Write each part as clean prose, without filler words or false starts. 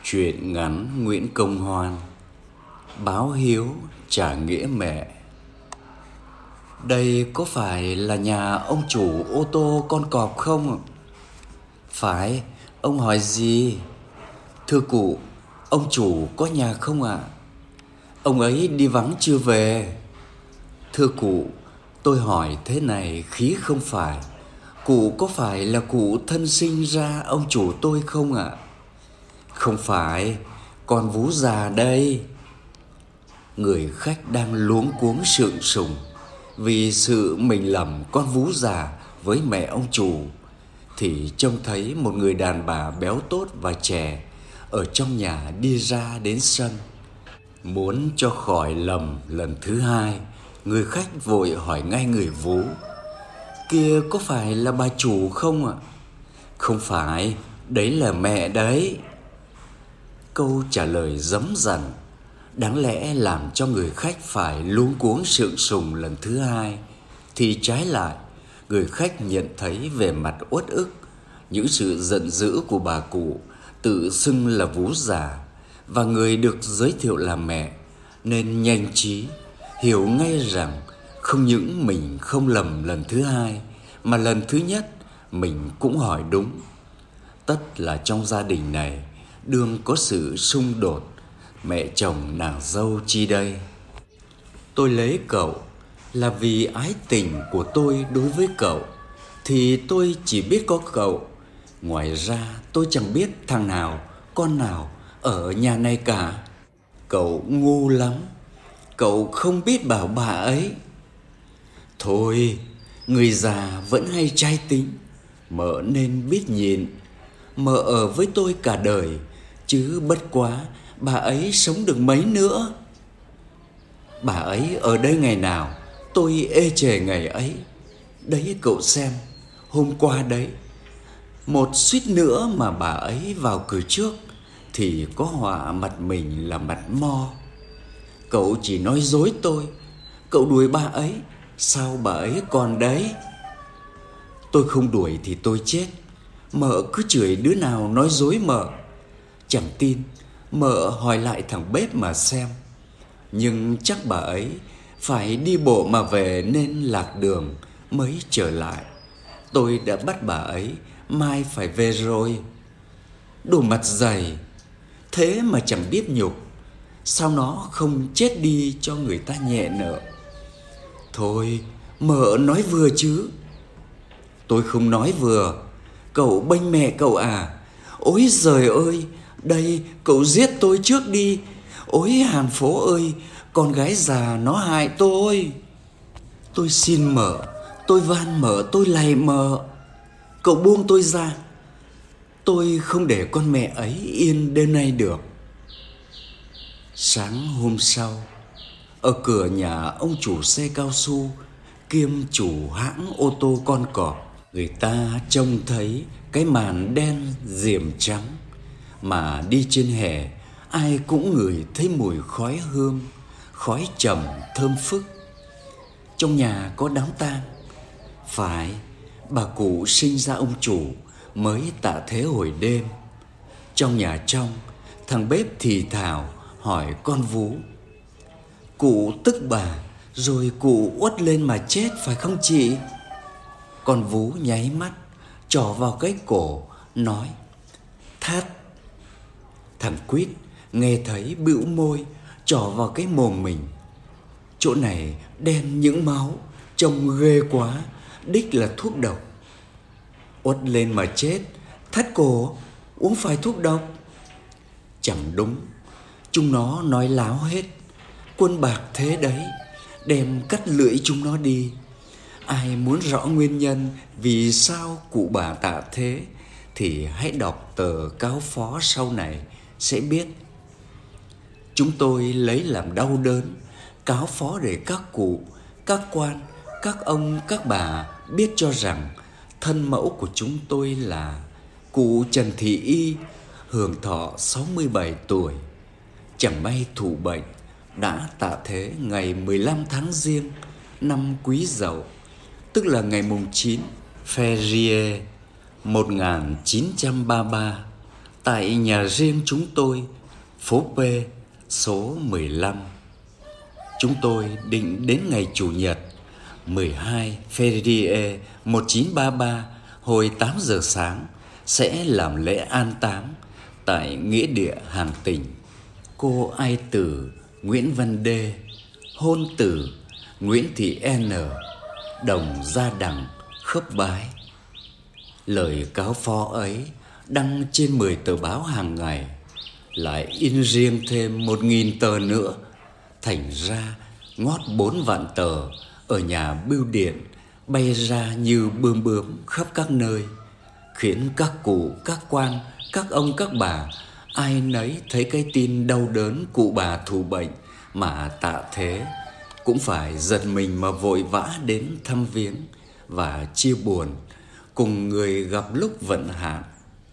Truyện ngắn Nguyễn Công Hoan. Báo hiếu trả nghĩa mẹ. Đây có phải là nhà ông chủ ô tô con cọp không? Phải, ông hỏi gì? Thưa cụ, ông chủ có nhà không ạ? Ông ấy đi vắng chưa về. Thưa cụ, tôi hỏi thế này khí không phải. Cụ có phải là cụ thân sinh ra ông chủ tôi không ạ? Không phải, con vú già đây. Người khách đang luống cuống sượng sùng vì sự mình lầm con vú già với mẹ ông chủ, thì trông thấy một người đàn bà béo tốt và trẻ ở trong nhà đi ra đến sân. Muốn cho khỏi lầm lần thứ hai, người khách vội hỏi ngay người vú: Kia có phải là bà chủ không ạ? Không phải, đấy là mẹ đấy. Câu trả lời dấm dần đáng lẽ làm cho người khách phải luống cuống sượng sùng lần thứ hai, thì trái lại người khách nhận thấy về mặt uất ức những sự giận dữ của bà cụ tự xưng là vú già và người được giới thiệu là mẹ, nên nhanh trí hiểu ngay rằng không những mình không lầm lần thứ hai, mà lần thứ nhất mình cũng hỏi đúng. Tất là trong gia đình này đương có sự xung đột mẹ chồng nàng dâu chi đây. Tôi lấy cậu là vì ái tình của tôi đối với cậu, thì tôi chỉ biết có cậu. Ngoài ra tôi chẳng biết thằng nào, con nào ở nhà này cả. Cậu ngu lắm, cậu không biết bảo bà ấy. Thôi, người già vẫn hay trai tính, mợ nên biết nhịn. Mợ ở với tôi cả đời, chứ bất quá bà ấy sống được mấy nữa. Bà ấy ở đây ngày nào tôi ê chề ngày ấy. Đấy cậu xem, hôm qua đấy, một suýt nữa mà bà ấy vào cửa trước thì có họa mặt mình là mặt mo. Cậu chỉ nói dối tôi, cậu đuổi bà ấy, sao bà ấy còn đấy? Tôi không đuổi thì tôi chết. Mợ cứ chửi đứa nào nói dối mợ. Chẳng tin, mợ hỏi lại thằng bếp mà xem. Nhưng chắc bà ấy phải đi bộ mà về nên lạc đường mới trở lại. Tôi đã bắt bà ấy mai phải về rồi. Đồ mặt dày, thế mà chẳng biết nhục. Sao nó không chết đi cho người ta nhẹ nợ? Thôi, mợ nói vừa chứ. Tôi không nói vừa. Cậu bênh mẹ cậu à? Ôi giời ơi, đây cậu giết tôi trước đi. Ôi Hàn Phố ơi, con gái già nó hại tôi. Tôi xin mợ, tôi van mợ, tôi lạy mợ, cậu buông tôi ra. Tôi không để con mẹ ấy yên đêm nay được. Sáng hôm sau, ở cửa nhà ông chủ xe cao su kiêm chủ hãng ô tô con cọp, người ta trông thấy cái màn đen diềm trắng, mà đi trên hè ai cũng ngửi thấy mùi khói hương, khói trầm thơm phức. Trong nhà có đám tang. Phải, bà cụ sinh ra ông chủ mới tạ thế hồi đêm. Trong nhà trong, thằng bếp thì thào hỏi con vú: Cụ tức bà, rồi cụ uất lên mà chết phải không chị? Con vú nháy mắt, trỏ vào cái cổ, nói: Thắt. Thằng Quýt nghe thấy bĩu môi, trỏ vào cái mồm mình. Chỗ này đen những máu, trông ghê quá, đích là thuốc độc. Uất lên mà chết, thắt cổ, uống phải thuốc độc. Chẳng đúng, chúng nó nói láo hết. Quân bạc thế đấy, đem cắt lưỡi chúng nó đi. Ai muốn rõ nguyên nhân vì sao cụ bà tạ thế thì hãy đọc tờ cáo phó sau này sẽ biết. Chúng tôi lấy làm đau đớn cáo phó để các cụ, các quan, các ông, các bà biết cho rằng thân mẫu của chúng tôi là cụ Trần Thị Y, hưởng thọ 67 tuổi, chẳng may thụ bệnh, đã tạ thế ngày 15 tháng Giêng năm Quý Dậu, tức là ngày mùng 9 Février 1933, tại nhà riêng chúng tôi, phố P, số 15. Chúng tôi định đến ngày Chủ nhật 12 Février 1933 hồi 8 giờ sáng sẽ làm lễ an táng tại nghĩa địa Hàng Tỉnh. Cô ai tử Nguyễn Văn Đê, hôn tử Nguyễn Thị N, đồng gia đẳng Khớp Bái. Lời cáo phó ấy đăng trên 10 tờ báo hàng ngày, lại in riêng thêm 1.000 tờ nữa, thành ra ngót 4 vạn tờ ở nhà bưu điện bay ra như bươm bướm khắp các nơi, khiến các cụ, các quan, các ông, các bà ai nấy thấy cái tin đau đớn cụ bà thụ bệnh mà tạ thế cũng phải giật mình mà vội vã đến thăm viếng và chia buồn cùng người gặp lúc vận hạn.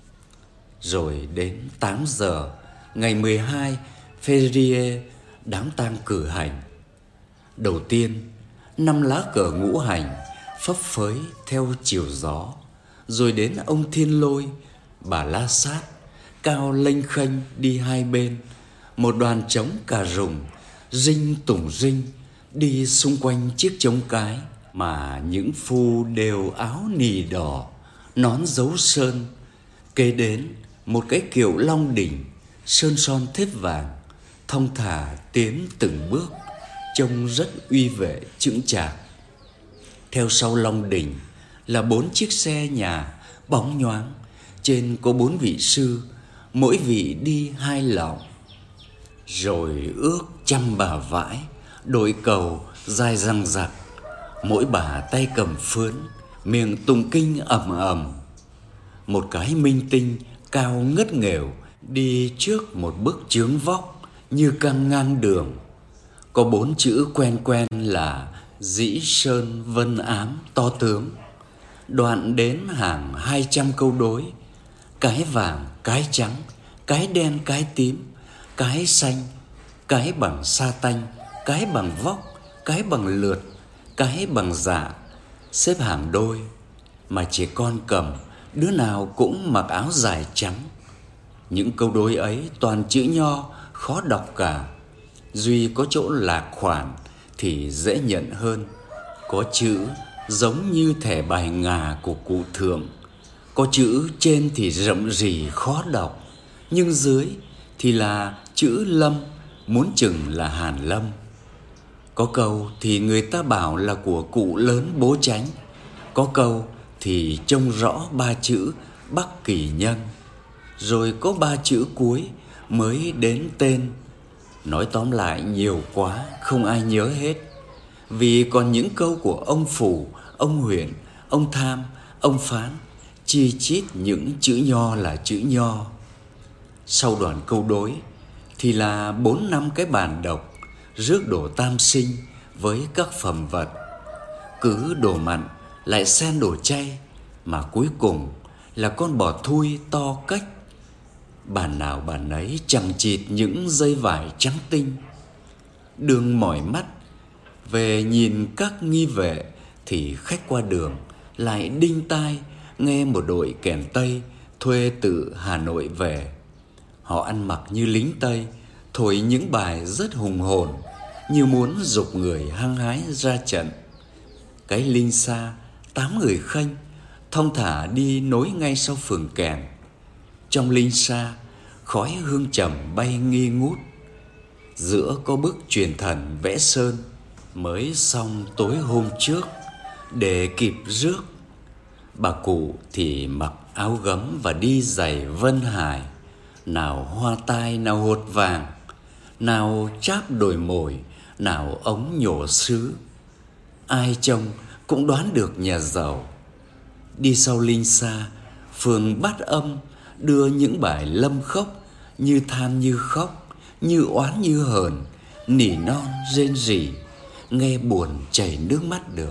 Rồi đến 8 giờ ngày 12 Février, đám tang cử hành. Đầu tiên 5 lá cờ ngũ hành phấp phới theo chiều gió, rồi đến ông Thiên Lôi, bà La Sát cao lênh khênh đi hai bên, một đoàn trống cà rùng rinh tùng rinh đi xung quanh chiếc trống cái, mà những phu đều áo nì đỏ, nón dấu sơn, kế đến một cái kiệu long đỉnh sơn son thếp vàng, thong thả tiến từng bước, trông rất uy vệ chững chạc. Theo sau long đỉnh là 4 chiếc xe nhà bóng nhoáng, trên có 4 vị sư, mỗi vị đi 2 lọng. Rồi ước 100 bà vãi, đội cầu dài răng rặc, mỗi bà tay cầm phướn, miệng tụng kinh ầm ầm. Một cái minh tinh cao ngất nghèo đi trước một bức chướng vóc như căng ngang đường, có 4 chữ quen quen là Dĩ Sơn Vân Ám to tướng. Đoạn đến hàng 200 câu đối: cái vàng, cái trắng, cái đen, cái tím, cái xanh, cái bằng sa tanh, cái bằng vóc, cái bằng lượt, cái bằng dạ, xếp hàng đôi, mà trẻ con cầm đứa nào cũng mặc áo dài trắng. Những câu đối ấy toàn chữ nho, khó đọc cả, duy có chỗ lạc khoản thì dễ nhận hơn. Có chữ giống như thẻ bài ngà của cụ thượng, có chữ trên thì rậm rì khó đọc, nhưng dưới thì là chữ Lâm, muốn chừng là Hàn Lâm. Có câu thì người ta bảo là của cụ lớn Bố Chánh, có câu thì trông rõ 3 chữ Bắc Kỳ Nhân, rồi có 3 chữ cuối mới đến tên. Nói tóm lại nhiều quá không ai nhớ hết, vì còn những câu của ông Phủ, ông Huyện, ông Tham, ông Phán, chi chít những chữ nho là chữ nho. Sau đoạn câu đối thì là 4-5 cái bàn độc, rước đổ tam sinh với các phẩm vật, cứ đổ mặn lại xen đổ chay, mà cuối cùng là con bò thui to cách. Bàn nào bàn ấy chằng chịt những dây vải trắng tinh. Đường mỏi mắt về nhìn các nghi vệ, thì khách qua đường lại đinh tai nghe một đội kèn Tây thuê từ Hà Nội về. Họ ăn mặc như lính Tây, thổi những bài rất hùng hồn, như muốn giục người hăng hái ra trận. Cái linh xa 8 người khênh thong thả đi nối ngay sau phường kèn. Trong linh xa khói hương trầm bay nghi ngút, giữa có bức truyền thần vẽ sơn mới xong tối hôm trước để kịp rước. Bà cụ thì mặc áo gấm và đi giày Vân Hải, nào hoa tai, nào hột vàng, nào cháp đồi mồi, nào ống nhổ sứ. Ai trông cũng đoán được nhà giàu. Đi sau linh xa, phường Bát Âm đưa những bài lâm khốc, như than như khóc, như oán như hờn, nỉ non rên rỉ, nghe buồn chảy nước mắt được.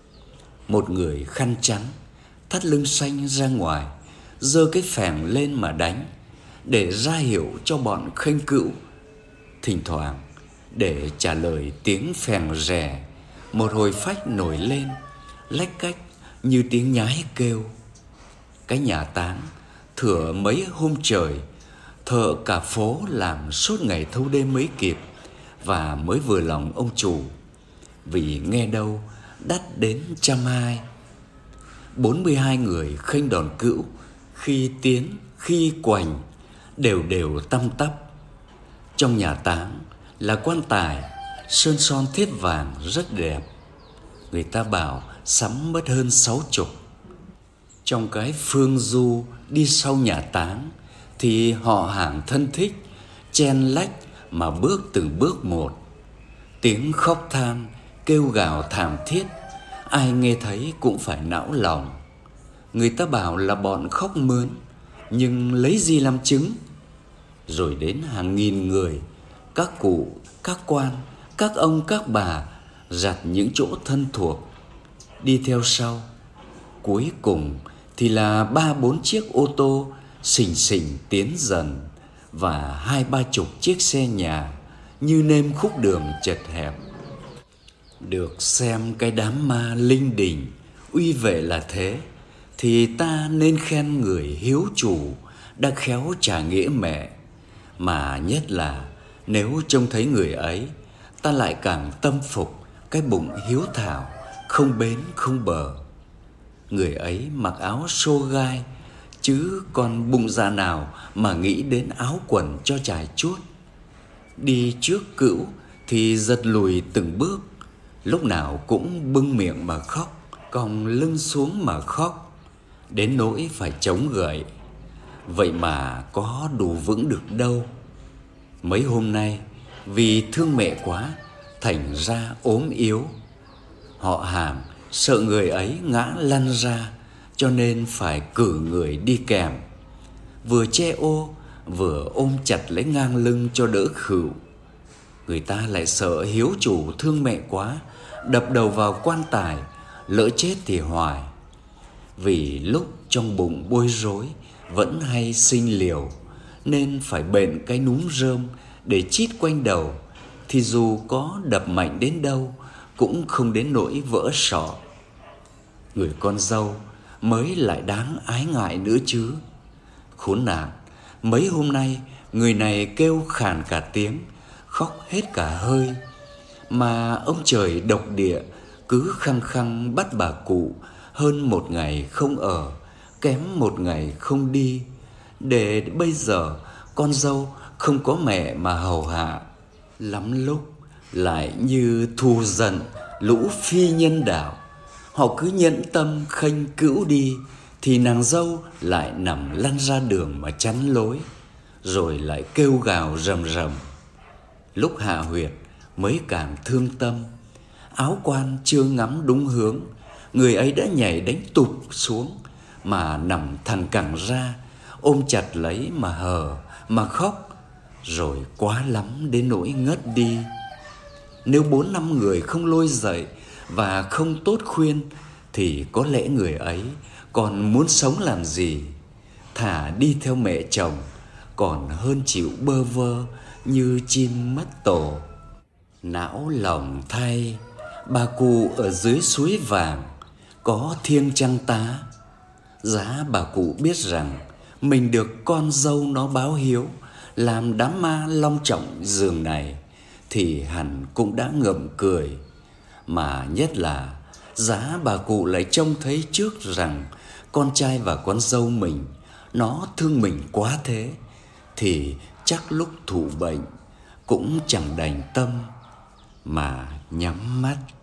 Một người khăn trắng, thắt lưng xanh ra ngoài, giơ cái phèn lên mà đánh, để ra hiệu cho bọn khênh cữu. Thỉnh thoảng để trả lời tiếng phèn rè, một hồi phách nổi lên, lách cách như tiếng nhái kêu. Cái nhà táng Thửa mấy hôm trời, thợ cả phố làm suốt ngày thâu đêm mới kịp, và mới vừa lòng ông chủ, vì nghe đâu đắt đến 120. 42 người khênh đòn cữu, khi tiến khi quành, đều đều tăm tắp. Trong nhà táng là quan tài sơn son thiếp vàng rất đẹp, người ta bảo sắm mất hơn 60. Trong cái phương du đi sau nhà táng thì họ hàng thân thích chen lách mà bước từng bước một. Tiếng khóc than, kêu gào thảm thiết, ai nghe thấy cũng phải não lòng. Người ta bảo là bọn khóc mướn, nhưng lấy gì làm chứng? Rồi đến hàng nghìn người, các cụ, các quan, các ông, các bà giặt những chỗ thân thuộc. Đi theo sau, cuối cùng thì là 3-4 chiếc ô tô xình xình tiến dần, và 20-30 chiếc xe nhà như nêm khúc đường chật hẹp. Được xem cái đám ma linh đình uy vệ là thế, thì ta nên khen người hiếu chủ đã khéo trả nghĩa mẹ. Mà nhất là nếu trông thấy người ấy, ta lại càng tâm phục cái bụng hiếu thảo, không bến không bờ. Người ấy mặc áo xô gai, chứ còn bụng dạ nào mà nghĩ đến áo quần cho chài chuốt. Đi trước cữu thì giật lùi từng bước, lúc nào cũng bưng miệng mà khóc, còng lưng xuống mà khóc, đến nỗi phải chống gậy. Vậy mà có đủ vững được đâu. Mấy hôm nay vì thương mẹ quá, thành ra ốm yếu. Họ hàng sợ người ấy ngã lăn ra, cho nên phải cử người đi kèm, vừa che ô vừa ôm chặt lấy ngang lưng cho đỡ khửu. Người ta lại sợ hiếu chủ thương mẹ quá, đập đầu vào quan tài, lỡ chết thì hoài. Vì lúc trong bụng bối rối vẫn hay sinh liều, nên phải bện cái núm rơm để chít quanh đầu, thì dù có đập mạnh đến đâu cũng không đến nỗi vỡ sọ. Người con dâu mới lại đáng ái ngại nữa chứ. Khốn nạn, mấy hôm nay người này kêu khàn cả tiếng, khóc hết cả hơi, mà ông trời độc địa cứ khăng khăng bắt bà cụ hơn 1 ngày không ở, kém 1 ngày không đi, để bây giờ con dâu không có mẹ mà hầu hạ. Lắm lúc lại như thù giận lũ phi nhân đạo, họ cứ nhẫn tâm khênh cữu đi, thì nàng dâu lại nằm lăn ra đường mà chắn lối, rồi lại kêu gào rầm rầm. Lúc hạ huyệt mới càng thương tâm, áo quan chưa ngắm đúng hướng, người ấy đã nhảy đánh tụp xuống, mà nằm thẳng cẳng ra, ôm chặt lấy mà hờ, mà khóc, rồi quá lắm đến nỗi ngất đi. Nếu 4-5 người không lôi dậy và không tốt khuyên, thì có lẽ người ấy còn muốn sống làm gì. Thà đi theo mẹ chồng, còn hơn chịu bơ vơ như chim mất tổ. Não lòng thay, bà cụ ở dưới suối vàng có thiêng chăng tá. Giá bà cụ biết rằng mình được con dâu nó báo hiếu, làm đám ma long trọng giường này, thì hẳn cũng đã ngậm cười. Mà nhất là giá bà cụ lại trông thấy trước rằng con trai và con dâu mình nó thương mình quá thế, thì chắc lúc thụ bệnh cũng chẳng đành tâm mà nhắm mắt.